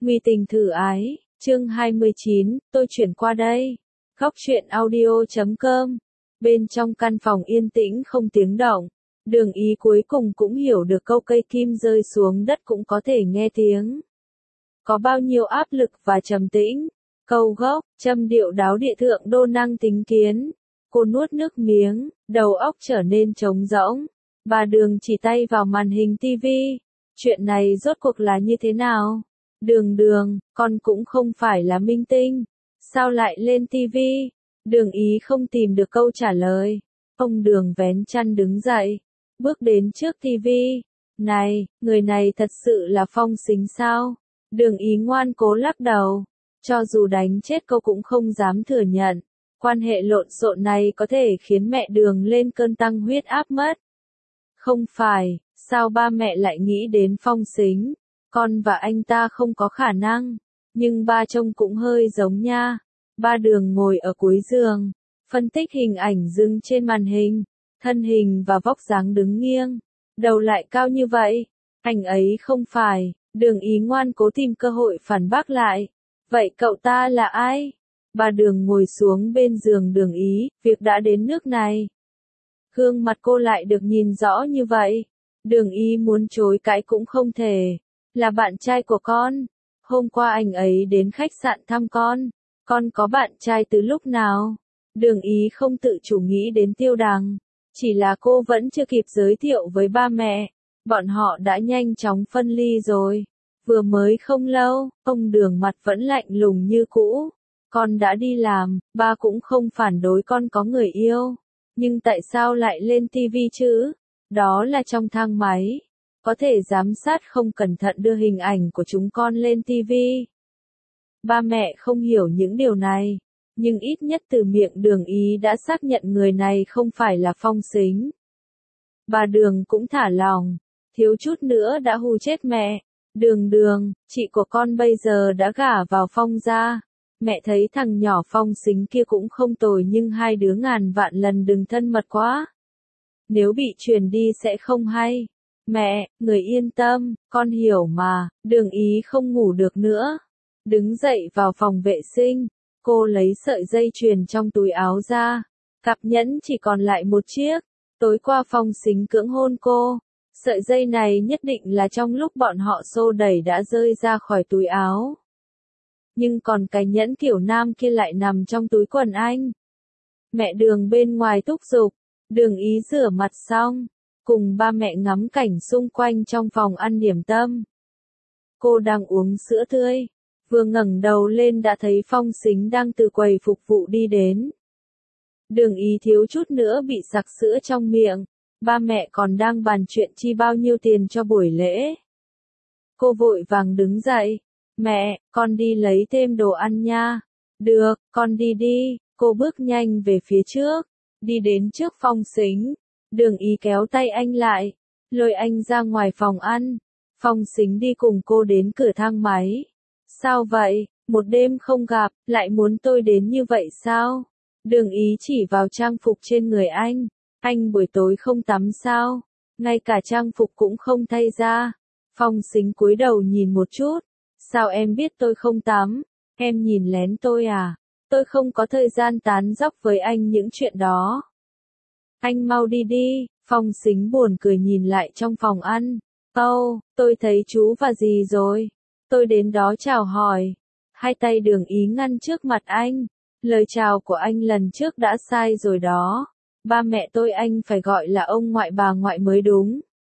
Nguy tình thử ái, chương 29, tôi chuyển qua đây. Góc truyện audio.com. Bên trong căn phòng yên tĩnh không tiếng động. Đường Ý cuối cùng cũng hiểu được câu cây kim rơi xuống đất cũng có thể nghe tiếng. Có bao nhiêu áp lực và trầm tĩnh. Câu gốc, châm điệu đáo địa thượng đô năng tính kiến. Cô nuốt nước miếng, đầu óc trở nên trống rỗng. Bà Đường chỉ tay vào màn hình tivi. Chuyện này rốt cuộc là như thế nào? Đường, con cũng không phải là minh tinh. Sao lại lên tivi? Đường Ý không tìm được câu trả lời. Ông Đường vén chăn đứng dậy, bước đến trước tivi. Này, người này thật sự là Phong Sính sao? Đường Ý ngoan cố lắc đầu. Cho dù đánh chết cô cũng không dám thừa nhận. Quan hệ lộn xộn này có thể khiến mẹ Đường lên cơn tăng huyết áp mất. Không phải, sao ba mẹ lại nghĩ đến Phong Sính? Con và anh ta không có khả năng, nhưng ba trông cũng hơi giống nha. Ba Đường ngồi ở cuối giường, phân tích hình ảnh dừng trên màn hình, thân hình và vóc dáng đứng nghiêng, đầu lại cao như vậy. Anh ấy không phải. Đường Ý ngoan cố tìm cơ hội phản bác lại. Vậy cậu ta là ai? Ba Đường ngồi xuống bên giường Đường Ý, việc đã đến nước này. Gương mặt cô lại được nhìn rõ như vậy. Đường Ý muốn chối cãi cũng không thể. Là bạn trai của con. Hôm qua anh ấy đến khách sạn thăm con. Con có bạn trai từ lúc nào? Đường Ý không tự chủ nghĩ đến Tiêu Đằng. Chỉ là cô vẫn chưa kịp giới thiệu với ba mẹ. Bọn họ đã nhanh chóng phân ly rồi. Vừa mới không lâu, ông Đường mặt vẫn lạnh lùng như cũ. Con đã đi làm, ba cũng không phản đối con có người yêu. Nhưng tại sao lại lên tivi chứ? Đó là trong thang máy. Có thể giám sát không cẩn thận đưa hình ảnh của chúng con lên tivi. Ba mẹ không hiểu những điều này. Nhưng ít nhất từ miệng Đường Ý đã xác nhận người này không phải là Phong Sính. Bà Đường cũng thả lòng. Thiếu chút nữa đã hù chết mẹ. Đường, chị của con bây giờ đã gả vào Phong gia. Mẹ thấy thằng nhỏ Phong Sính kia cũng không tồi nhưng hai đứa ngàn vạn lần đừng thân mật quá. Nếu bị truyền đi sẽ không hay. Mẹ, người yên tâm, con hiểu mà. Đường Ý không ngủ được nữa. Đứng dậy vào phòng vệ sinh. Cô lấy sợi dây chuyền trong túi áo ra. Cặp nhẫn chỉ còn lại một chiếc. Tối qua Phong Sính cưỡng hôn cô. Sợi dây này nhất định là trong lúc bọn họ xô đẩy đã rơi ra khỏi túi áo. Nhưng còn cái nhẫn kiểu nam kia lại nằm trong túi quần anh. Mẹ Đường bên ngoài thúc giục. Đường Ý rửa mặt xong, cùng ba mẹ ngắm cảnh xung quanh trong phòng ăn điểm tâm. Cô đang uống sữa tươi. Vừa ngẩng đầu lên đã thấy Phong Sính đang từ quầy phục vụ đi đến. Đường Ý thiếu chút nữa bị sặc sữa trong miệng. Ba mẹ còn đang bàn chuyện chi bao nhiêu tiền cho buổi lễ. Cô vội vàng đứng dậy. Mẹ, con đi lấy thêm đồ ăn nha. Được, con đi đi. Cô bước nhanh về phía trước. Đi đến trước Phong Sính. Đường Ý kéo tay anh lại. Lôi anh ra ngoài phòng ăn. Phong Sính đi cùng cô đến cửa thang máy. Sao vậy? Một đêm không gặp, lại muốn tôi đến như vậy sao? Đường Ý chỉ vào trang phục trên người anh. Anh buổi tối không tắm sao? Ngay cả trang phục cũng không thay ra. Phong Sính cúi đầu nhìn một chút. Sao em biết tôi không tắm? Em nhìn lén tôi à? Tôi không có thời gian tán dóc với anh những chuyện đó. Anh mau đi đi. Phong Sính buồn cười nhìn lại trong phòng ăn. Tôi thấy chú và dì rồi. Tôi đến đó chào hỏi. Hai tay Đường Ý ngăn trước mặt anh. Lời chào của anh lần trước đã sai rồi đó. Ba mẹ tôi anh phải gọi là ông ngoại bà ngoại mới đúng.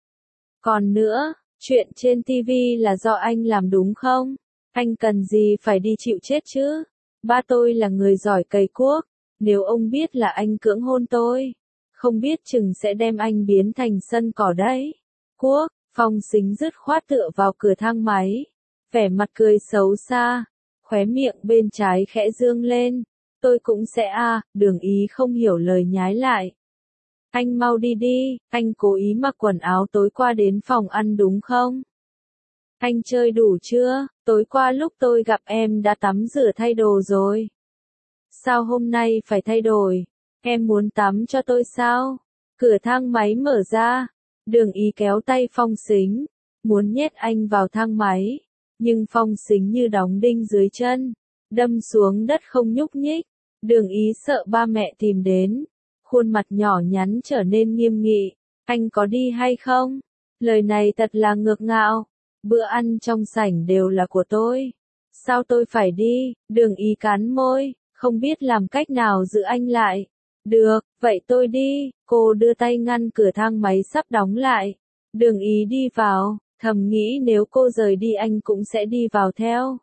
Còn nữa, chuyện trên TV là do anh làm đúng không? Anh cần gì phải đi chịu chết chứ? Ba tôi là người giỏi cày cuốc. Nếu ông biết là anh cưỡng hôn tôi, không biết chừng sẽ đem anh biến thành sân cỏ đấy. Cuốc, Phong Sính dứt khoát tựa vào cửa thang máy. Vẻ mặt cười xấu xa. Khóe miệng bên trái khẽ dương lên. Tôi cũng sẽ Đường Ý không hiểu lời nhái lại. Anh mau đi đi, anh cố ý mặc quần áo tối qua đến phòng ăn đúng không? Anh chơi đủ chưa? Tối qua lúc tôi gặp em đã tắm rửa thay đồ rồi. Sao hôm nay phải thay đổi? Em muốn tắm cho tôi sao? Cửa thang máy mở ra. Đường Ý kéo tay Phong Sính. Muốn nhét anh vào thang máy. Nhưng Phong Sính như đóng đinh dưới chân, đâm xuống đất không nhúc nhích. Đường Ý sợ ba mẹ tìm đến, khuôn mặt nhỏ nhắn trở nên nghiêm nghị, anh có đi hay không? Lời này thật là ngược ngạo, bữa ăn trong sảnh đều là của tôi. Sao tôi phải đi? Đường Ý cắn môi, không biết làm cách nào giữ anh lại. Được, vậy tôi đi. Cô đưa tay ngăn cửa thang máy sắp đóng lại. Đường Ý đi vào, thầm nghĩ nếu cô rời đi anh cũng sẽ đi vào theo.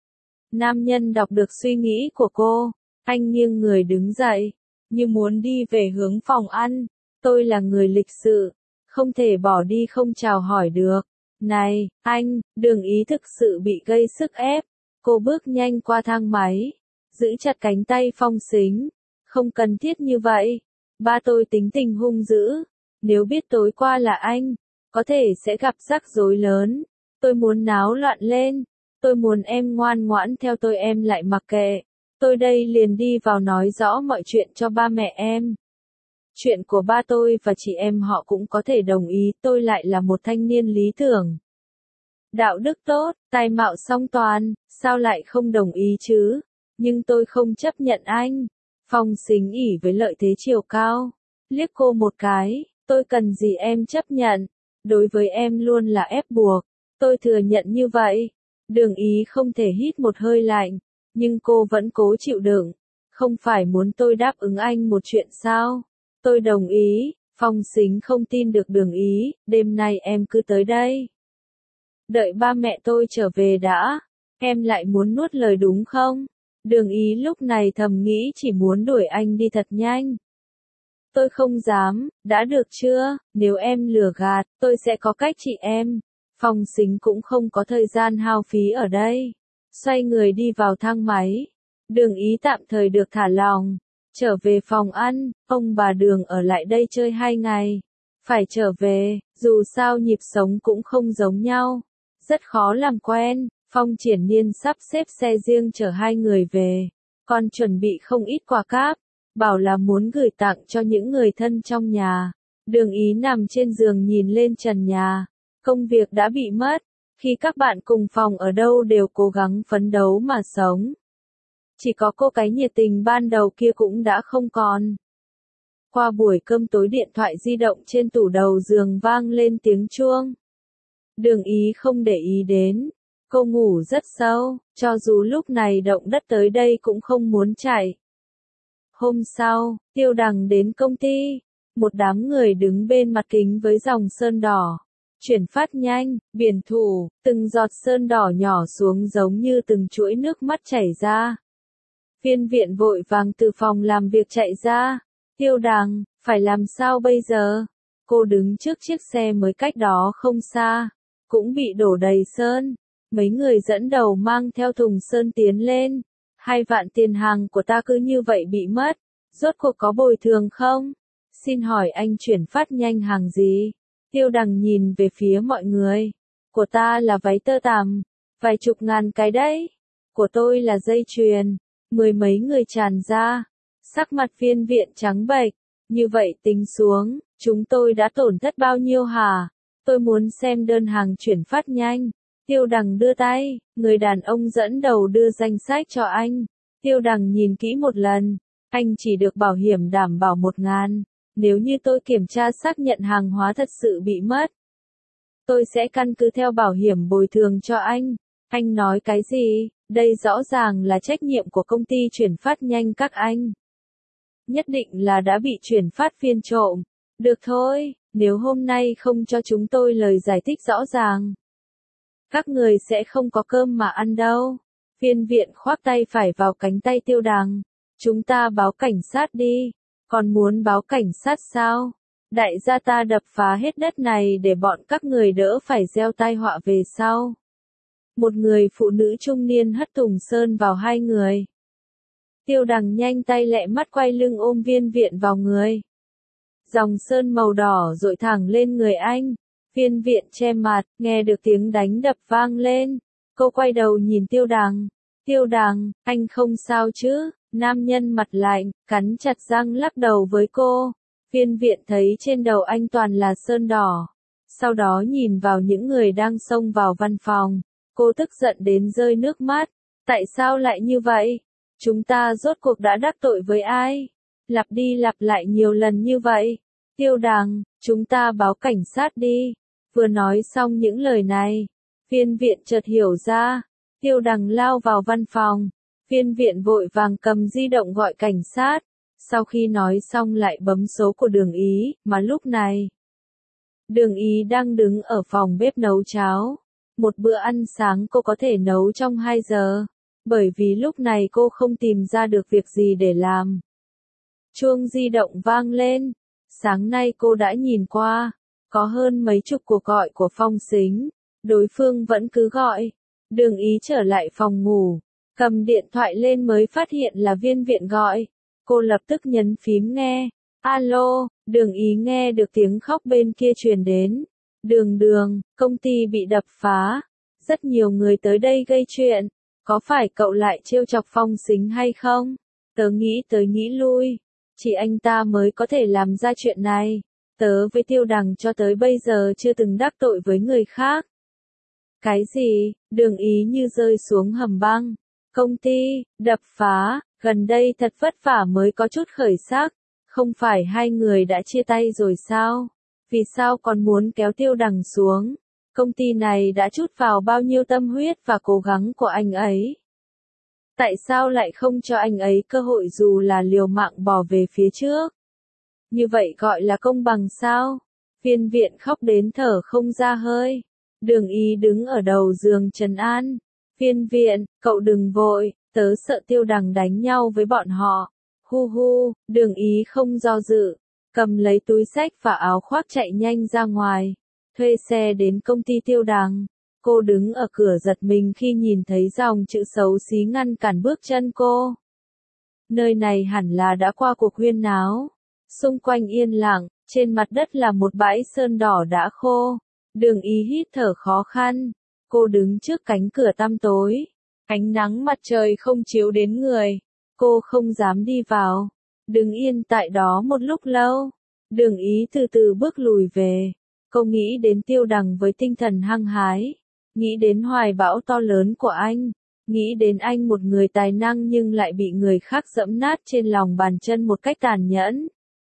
Nam nhân đọc được suy nghĩ của cô, anh nghiêng người đứng dậy, như muốn đi về hướng phòng ăn. Tôi là người lịch sự, không thể bỏ đi không chào hỏi được. Này, anh, Đường Ý thực sự bị gây sức ép. Cô bước nhanh qua thang máy, giữ chặt cánh tay Phong Sính. Không cần thiết như vậy. Ba tôi tính tình hung dữ. Nếu biết tối qua là anh, có thể sẽ gặp rắc rối lớn. Tôi muốn náo loạn lên. Tôi muốn em ngoan ngoãn theo tôi, em lại mặc kệ. Tôi đây liền đi vào nói rõ mọi chuyện cho ba mẹ em. Chuyện của ba tôi và chị em họ cũng có thể đồng ý, tôi lại là một thanh niên lý tưởng. Đạo đức tốt, tài mạo song toàn, sao lại không đồng ý chứ? Nhưng tôi không chấp nhận anh. Phong Sính ỉ với lợi thế chiều cao. Liếc cô một cái, tôi cần gì em chấp nhận. Đối với em luôn là ép buộc. Tôi thừa nhận như vậy. Đường Ý không thể hít một hơi lạnh. Nhưng cô vẫn cố chịu đựng. Không phải muốn tôi đáp ứng anh một chuyện sao? Tôi đồng ý. Phong Sính không tin được Đường Ý. Đêm nay em cứ tới đây. Đợi ba mẹ tôi trở về đã. Em lại muốn nuốt lời đúng không? Đường Ý lúc này thầm nghĩ chỉ muốn đuổi anh đi thật nhanh. Tôi không dám, đã được chưa? Nếu em lừa gạt, tôi sẽ có cách trị em. Phong Sính cũng không có thời gian hao phí ở đây. Xoay người đi vào thang máy. Đường Ý tạm thời được thả lỏng. Trở về phòng ăn, ông bà Đường ở lại đây chơi 2 ngày. Phải trở về, dù sao nhịp sống cũng không giống nhau. Rất khó làm quen. Phong Triển Nhiên sắp xếp xe riêng chở 2 người về. Còn chuẩn bị không ít quà cáp. Bảo là muốn gửi tặng cho những người thân trong nhà. Đường Ý nằm trên giường nhìn lên trần nhà. Công việc đã bị mất. Khi các bạn cùng phòng ở đâu đều cố gắng phấn đấu mà sống. Chỉ có cô cái nhiệt tình ban đầu kia cũng đã không còn. Qua buổi cơm tối điện thoại di động trên tủ đầu giường vang lên tiếng chuông. Đường Ý không để ý đến. Cô ngủ rất sâu, cho dù lúc này động đất tới đây cũng không muốn chạy. Hôm sau, Tiêu Đằng đến công ty. Một đám người đứng bên mặt kính với dòng sơn đỏ. Chuyển phát nhanh, biển thủ, từng giọt sơn đỏ nhỏ xuống giống như từng chuỗi nước mắt chảy ra. Viên Viện vội vàng từ phòng làm việc chạy ra. Tiêu Đằng, phải làm sao bây giờ? Cô đứng trước chiếc xe mới cách đó không xa. Cũng bị đổ đầy sơn. Mấy người dẫn đầu mang theo thùng sơn tiến lên. 2 vạn tiền hàng của ta cứ như vậy bị mất. Rốt cuộc có bồi thường không? Xin hỏi anh chuyển phát nhanh hàng gì? Tiêu Đằng nhìn về phía mọi người. Của ta là váy tơ tằm. Vài chục ngàn cái đấy. Của tôi là dây chuyền. 10 mấy người tràn ra. Sắc mặt Viên Viện trắng bệch. Như vậy tính xuống, chúng tôi đã tổn thất bao nhiêu hả? Tôi muốn xem đơn hàng chuyển phát nhanh. Tiêu Đằng đưa tay, người đàn ông dẫn đầu đưa danh sách cho anh. Tiêu Đằng nhìn kỹ một lần, anh chỉ được bảo hiểm đảm bảo 1.000. Nếu như tôi kiểm tra xác nhận hàng hóa thật sự bị mất, tôi sẽ căn cứ theo bảo hiểm bồi thường cho anh. Anh nói cái gì? Đây rõ ràng là trách nhiệm của công ty chuyển phát nhanh các anh. Nhất định là đã bị chuyển phát viên trộm. Được thôi, nếu hôm nay không cho chúng tôi lời giải thích rõ ràng, các người sẽ không có cơm mà ăn đâu. Viên Viện khoác tay phải vào cánh tay Tiêu Đằng. Chúng ta báo cảnh sát đi. Còn muốn báo cảnh sát sao? Đại gia ta đập phá hết đất này để bọn các người đỡ phải gieo tai họa về sau. Một người phụ nữ trung niên hất thùng sơn vào 2 người. Tiêu Đằng nhanh tay lẹ mắt quay lưng ôm Viên Viện vào người. Dòng sơn màu đỏ dội thẳng lên người anh. Viên Viện che mặt, nghe được tiếng đánh đập vang lên. Cô quay đầu nhìn Tiêu Đằng. Tiêu Đằng, anh không sao chứ? Nam nhân mặt lạnh, cắn chặt răng lắc đầu với cô. Viên Viện thấy trên đầu anh toàn là sơn đỏ. Sau đó nhìn vào những người đang xông vào văn phòng. Cô tức giận đến rơi nước mắt. Tại sao lại như vậy? Chúng ta rốt cuộc đã đắc tội với ai? Lặp đi lặp lại nhiều lần như vậy. Tiêu Đằng, chúng ta báo cảnh sát đi. Vừa nói xong những lời này, Viên Viện chợt hiểu ra. Tiêu Đằng lao vào văn phòng. Viên Viện vội vàng cầm di động gọi cảnh sát. Sau khi nói xong lại bấm số của Đường Ý, mà lúc này Đường Ý đang đứng ở phòng bếp nấu cháo. Một bữa ăn sáng cô có thể nấu trong 2 giờ, bởi vì lúc này cô không tìm ra được việc gì để làm. Chuông di động vang lên. Sáng nay cô đã nhìn qua, có hơn mấy chục cuộc gọi của Phong Sính, đối phương vẫn cứ gọi. Đường Ý trở lại phòng ngủ, cầm điện thoại lên mới phát hiện là Viên Viện gọi. Cô lập tức nhấn phím nghe. Alo, Đường Ý nghe được tiếng khóc bên kia truyền đến. Đường, công ty bị đập phá. Rất nhiều người tới đây gây chuyện. Có phải cậu lại trêu chọc Phong Sính hay không? Tớ nghĩ tới nghĩ lui. Chỉ anh ta mới có thể làm ra chuyện này. Tớ với Tiêu Đằng cho tới bây giờ chưa từng đắc tội với người khác. Cái gì? Đường Ý như rơi xuống hầm băng. Công ty, đập phá, gần đây thật vất vả mới có chút khởi sắc. Không phải hai người đã chia tay rồi sao? Vì sao còn muốn kéo Tiêu Đằng xuống? Công ty này đã trút vào bao nhiêu tâm huyết và cố gắng của anh ấy. Tại sao lại không cho anh ấy cơ hội dù là liều mạng bỏ về phía trước? Như vậy gọi là công bằng sao? Viên Viện khóc đến thở không ra hơi. Đường Ý đứng ở đầu giường trấn an. Viên Viện, cậu đừng vội, tớ sợ Tiêu Đằng đánh nhau với bọn họ. Hu, Đường Ý không do dự, cầm lấy túi xách và áo khoác chạy nhanh ra ngoài, thuê xe đến công ty Tiêu Đằng. Cô đứng ở cửa giật mình khi nhìn thấy dòng chữ xấu xí ngăn cản bước chân cô. Nơi này hẳn là đã qua cuộc huyên náo. Xung quanh yên lặng, trên mặt đất là một bãi sơn đỏ đã khô. Đường Ý hít thở khó khăn. Cô đứng trước cánh cửa tăm tối. Ánh nắng mặt trời không chiếu đến người. Cô không dám đi vào. Đứng yên tại đó một lúc lâu. Đường Ý từ từ bước lùi về. Cô nghĩ đến Tiêu Đằng với tinh thần hăng hái. Nghĩ đến hoài bão to lớn của anh. Nghĩ đến anh một người tài năng nhưng lại bị người khác giẫm nát trên lòng bàn chân một cách tàn nhẫn.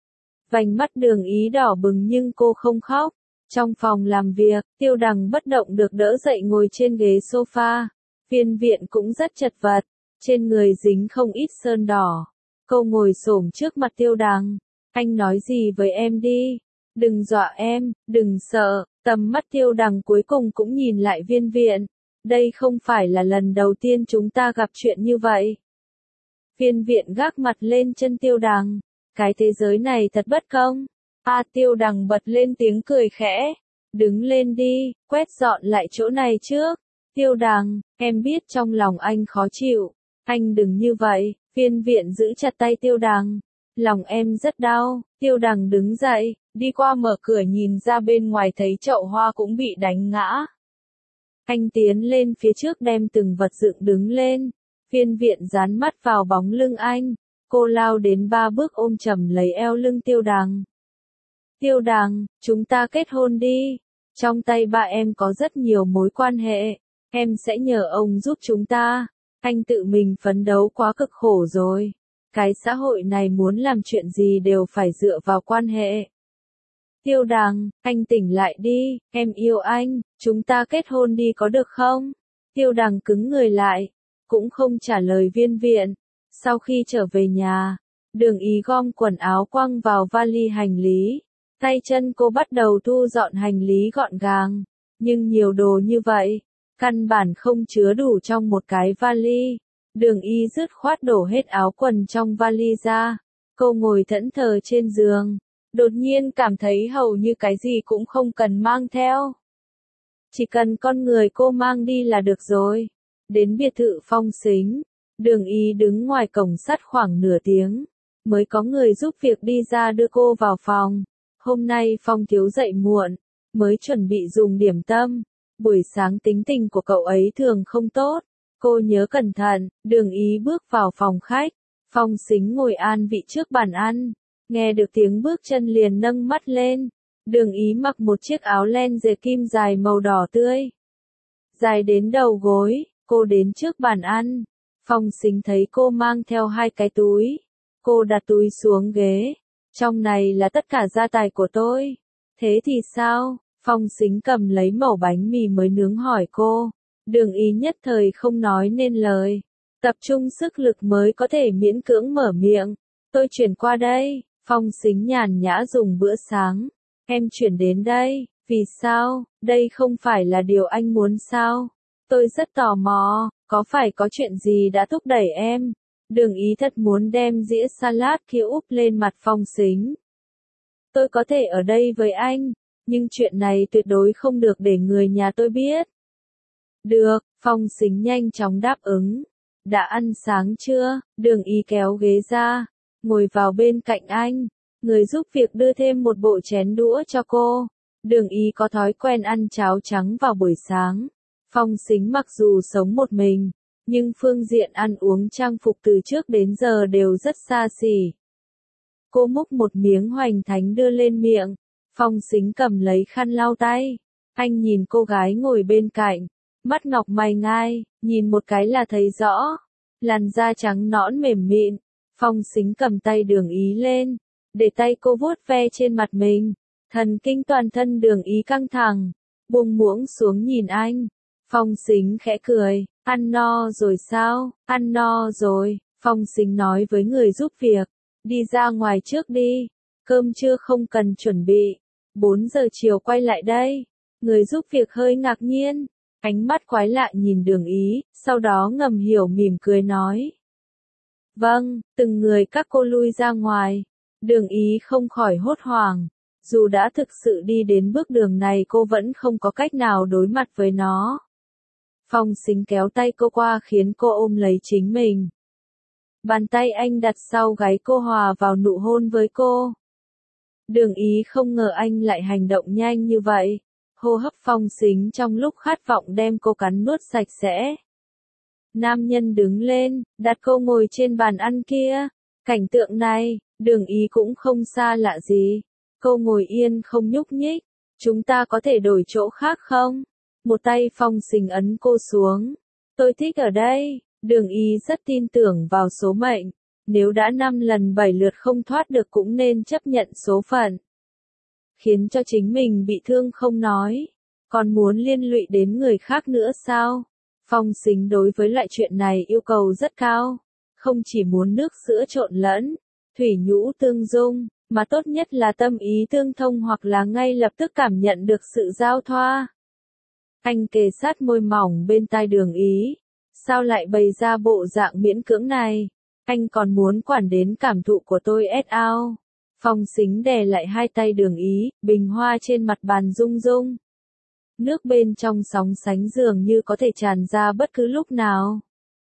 Vành mắt Đường Ý đỏ bừng nhưng cô không khóc. Trong phòng làm việc, Tiêu Đằng bất động được đỡ dậy ngồi trên ghế sofa. Viên Viện cũng rất chật vật, trên người dính không ít sơn đỏ. Cô ngồi xổm trước mặt Tiêu Đằng. Anh nói gì với em đi. Đừng dọa em, đừng sợ. Tầm mắt Tiêu Đằng cuối cùng cũng nhìn lại Viên Viện. Đây không phải là lần đầu tiên chúng ta gặp chuyện như vậy. Viên Viện gác mặt lên chân Tiêu Đằng. Cái thế giới này thật bất công. Tiêu Đằng bật lên tiếng cười khẽ. Đứng lên đi, quét dọn lại chỗ này trước. Tiêu Đằng, em biết trong lòng anh khó chịu. Anh đừng như vậy. Viên Viện giữ chặt tay Tiêu Đằng. Lòng em rất đau. Tiêu Đằng đứng dậy, đi qua mở cửa nhìn ra bên ngoài thấy chậu hoa cũng bị đánh ngã. Anh tiến lên phía trước đem từng vật dựng đứng lên. Viên Viện dán mắt vào bóng lưng anh. Cô lao đến 3 bước ôm chầm lấy eo lưng Tiêu Đằng. Tiêu Đằng, chúng ta kết hôn đi. Trong tay ba em có rất nhiều mối quan hệ. Em sẽ nhờ ông giúp chúng ta. Anh tự mình phấn đấu quá cực khổ rồi. Cái xã hội này muốn làm chuyện gì đều phải dựa vào quan hệ. Tiêu Đằng, anh tỉnh lại đi, em yêu anh, chúng ta kết hôn đi có được không? Tiêu Đằng cứng người lại, cũng không trả lời Viên Viện. Sau khi trở về nhà, Đường Ý gom quần áo quăng vào vali hành lý. Tay chân cô bắt đầu thu dọn hành lý gọn gàng. Nhưng nhiều đồ như vậy, căn bản không chứa đủ trong một cái vali. Đường Ý dứt khoát đổ hết áo quần trong vali ra. Cô ngồi thẫn thờ trên giường. Đột nhiên cảm thấy hầu như cái gì cũng không cần mang theo. Chỉ cần con người cô mang đi là được rồi. Đến biệt thự Phong Sính, Đường Ý đứng ngoài cổng sắt khoảng nửa tiếng. Mới có người giúp việc đi ra đưa cô vào phòng. Hôm nay Phong thiếu dậy muộn, mới chuẩn bị dùng điểm tâm. Buổi sáng tính tình của cậu ấy thường không tốt. Cô nhớ cẩn thận. Đường Ý bước vào phòng khách. Phong Sính ngồi an vị trước bàn ăn. Nghe được tiếng bước chân liền nâng mắt lên. Đường Ý mặc một chiếc áo len dệt kim dài màu đỏ tươi. dài đến đầu gối, cô đến trước bàn ăn. Phong Sính thấy cô mang theo 2 cái túi. Cô đặt túi xuống ghế. Trong này là tất cả gia tài của tôi. Thế thì sao? Phong Sính cầm lấy mẩu bánh mì mới nướng hỏi cô. Đường Ý nhất thời không nói nên lời. Tập trung sức lực mới có thể miễn cưỡng mở miệng. Tôi chuyển qua đây. Phong Sính nhàn nhã dùng bữa sáng. Em chuyển đến đây. Vì sao? Đây không phải là điều anh muốn sao? Tôi rất tò mò, có phải có chuyện gì đã thúc đẩy em? Đường Ý thật muốn đem dĩa salad kia úp lên mặt Phong Sính. Tôi có thể ở đây với anh, nhưng chuyện này tuyệt đối không được để người nhà tôi biết. Được, Phong Sính nhanh chóng đáp ứng. Đã ăn sáng chưa? Đường Ý kéo ghế ra, ngồi vào bên cạnh anh. Người giúp việc đưa thêm một bộ chén đũa cho cô. Đường Ý có thói quen ăn cháo trắng vào buổi sáng. Phong Sính mặc dù sống một mình, nhưng phương diện ăn uống trang phục từ trước đến giờ đều rất xa xỉ. Cô múc một miếng hoành thánh đưa lên miệng. Phong Sính cầm lấy khăn lau tay. Anh nhìn cô gái ngồi bên cạnh. Mắt ngọc mày ngai, nhìn một cái là thấy rõ. Làn da trắng nõn mềm mịn. Phong Sính cầm tay Đường Ý lên. Để tay cô vuốt ve trên mặt mình. Thần kinh toàn thân Đường Ý căng thẳng. Buông muỗng xuống nhìn anh. Phong Sính khẽ cười. Ăn no rồi sao? Ăn no rồi. Phong Sính nói với người giúp việc. Đi ra ngoài trước đi. Cơm trưa không cần chuẩn bị. 4 giờ chiều quay lại đây. Người giúp việc hơi ngạc nhiên. Ánh mắt quái lạ nhìn Đường Ý. Sau đó ngầm hiểu mỉm cười nói. Vâng, từng người các cô lui ra ngoài. Đường Ý không khỏi hốt hoảng. Dù đã thực sự đi đến bước đường này cô vẫn không có cách nào đối mặt với nó. Phong Sính kéo tay cô qua khiến cô ôm lấy chính mình. Bàn tay anh đặt sau gáy cô hòa vào nụ hôn với cô. Đường Ý không ngờ anh lại hành động nhanh như vậy. Hô hấp Phong Sính trong lúc khát vọng đem cô cắn nuốt sạch sẽ. Nam nhân đứng lên, đặt cô ngồi trên bàn ăn kia. Cảnh tượng này, Đường Ý cũng không xa lạ gì. Cô ngồi yên không nhúc nhích. Chúng ta có thể đổi chỗ khác không? Một tay Phong Sính ấn cô xuống. Tôi thích ở đây. Đường Ý rất tin tưởng vào số mệnh. Nếu đã 5 lần 7 lượt không thoát được cũng nên chấp nhận số phận. Khiến cho chính mình bị thương không nói. Còn muốn liên lụy đến người khác nữa sao? Phong Sính đối với loại chuyện này yêu cầu rất cao. Không chỉ muốn nước sữa trộn lẫn, thủy nhũ tương dung, mà tốt nhất là tâm ý tương thông hoặc là ngay lập tức cảm nhận được sự giao thoa. Anh kề sát môi mỏng bên tai Đường Ý. Sao lại bày ra bộ dạng miễn cưỡng này? Anh còn muốn quản đến cảm thụ của tôi sao? Phong Sính đè lại 2 tay Đường Ý, bình hoa trên mặt bàn rung rung. Nước bên trong sóng sánh dường như có thể tràn ra bất cứ lúc nào.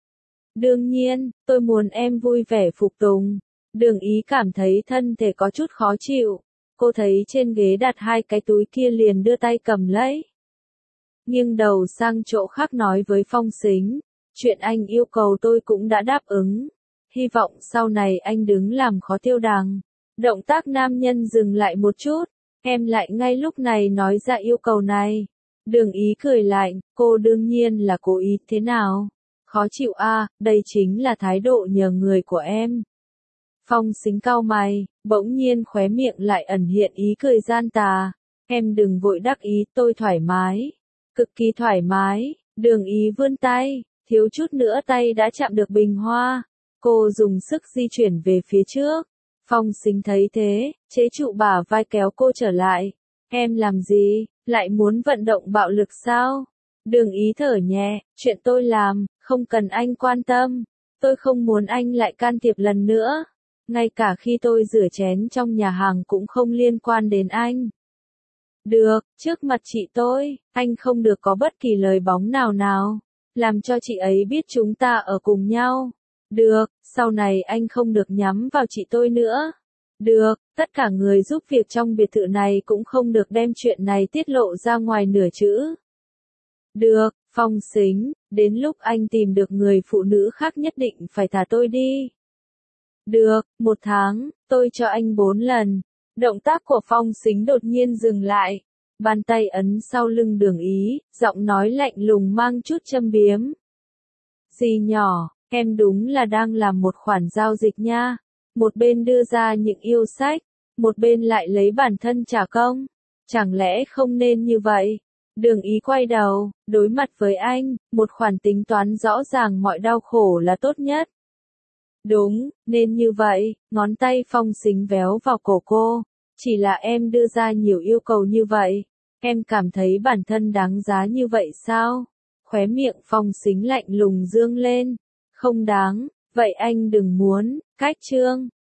Đương nhiên, tôi muốn em vui vẻ phục tùng. Đường Ý cảm thấy thân thể có chút khó chịu. Cô thấy trên ghế đặt 2 cái túi kia liền đưa tay cầm lấy. Nghiêng đầu sang chỗ khác nói với Phong Sính. Chuyện anh yêu cầu tôi cũng đã đáp ứng. Hy vọng sau này anh đứng làm khó Tiêu Đằng. Động tác nam nhân dừng lại một chút. Em lại ngay lúc này nói ra yêu cầu này. Đường Ý cười lạnh, cô đương nhiên là cố ý thế nào? Khó chịu à, đây chính là thái độ nhờ người của em. Phong Sính cau mày, bỗng nhiên khóe miệng lại ẩn hiện ý cười gian tà. Em đừng vội đắc ý, tôi thoải mái. Cực kỳ thoải mái. Đường Ý vươn tay, thiếu chút nữa tay đã chạm được bình hoa. Cô dùng sức di chuyển về phía trước. Phong Sính thấy thế, chế trụ bả vai kéo cô trở lại. Em làm gì, lại muốn vận động bạo lực sao? Đường Ý thở nhẹ, chuyện tôi làm, không cần anh quan tâm. Tôi không muốn anh lại can thiệp lần nữa. Ngay cả khi tôi rửa chén trong nhà hàng cũng không liên quan đến anh. Được, trước mặt chị tôi, anh không được có bất kỳ lời bóng nào nào. Làm cho chị ấy biết chúng ta ở cùng nhau. Được, sau này anh không được nhắm vào chị tôi nữa. Được, tất cả người giúp việc trong biệt thự này cũng không được đem chuyện này tiết lộ ra ngoài nửa chữ. Được, Phong Sính, đến lúc anh tìm được người phụ nữ khác nhất định phải thả tôi đi. Được, 1 tháng, tôi cho anh 4 lần. Động tác của Phong Sính đột nhiên dừng lại. Bàn tay ấn sau lưng Đường Ý, giọng nói lạnh lùng mang chút châm biếm. Dì nhỏ, em đúng là đang làm một khoản giao dịch nha. Một bên đưa ra những yêu sách, một bên lại lấy bản thân trả công. Chẳng lẽ không nên như vậy? Đường Ý quay đầu, đối mặt với anh, một khoản tính toán rõ ràng mọi đau khổ là tốt nhất. Đúng, nên như vậy, ngón tay Phong Sính véo vào cổ cô. Chỉ là em đưa ra nhiều yêu cầu như vậy. Em cảm thấy bản thân đáng giá như vậy sao? Khóe miệng Phong Sính lạnh lùng dương lên. Không đáng, vậy anh đừng muốn, cách Trương.